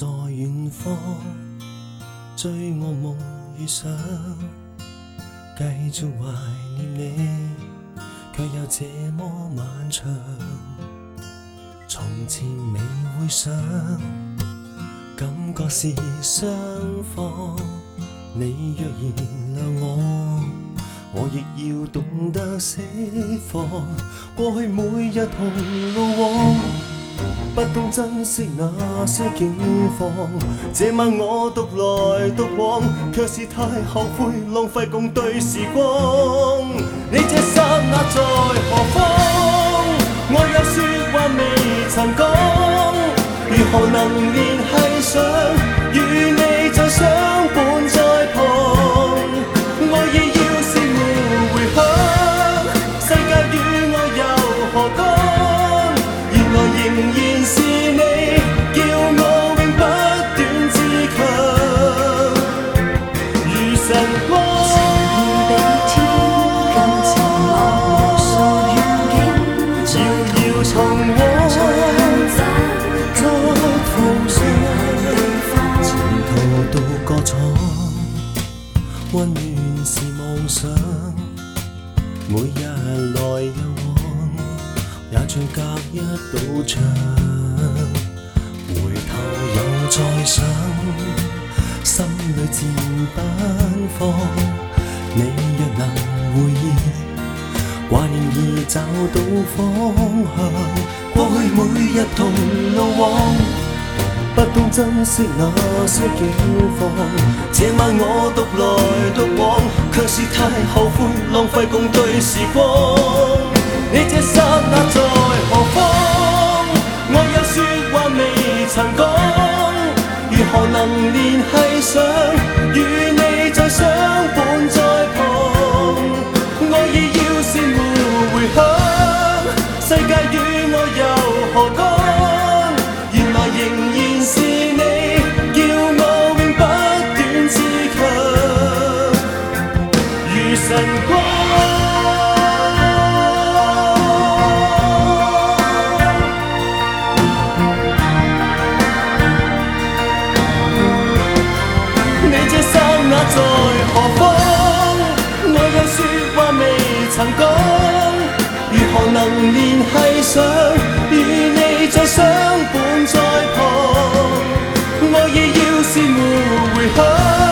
在遠方，追我夢與想，繼續懷念你，卻又這麼漫長。從前未會想，感覺是雙方。你若原諒我亦要懂得釋放。過去每日同路往，不懂珍惜那些境況。這晚我獨來獨往，卻是太後悔浪費共對時光。你這剎那在何方？我有說話未曾講，如何能聯繫上？與你再相伴在旁，愛意要是沒回響，世界與我又何干？原來仍然是你，叫我永不斷自強，如晨光。重往再奉上，前途到歌廠，溫暖是夢想，每日來又往，也像隔一道牆。回頭又再想，心裏自奔放。你若能回憶，懷念已找到方向，過去每日同路往，不懂珍惜那些境況。這晚我獨來獨往，卻是太後悔浪費共對時光。你這剎那在何方？我有說話未曾講，如何能聯繫上？與你再相伴在旁，愛意要是沒回響，世界與我又何干？原來仍然是你，叫我永不斷自強，如晨光。你這剎那在何方？我有說話未曾講，如何能聯繫上？與你再相伴在旁，愛意要是沒回響。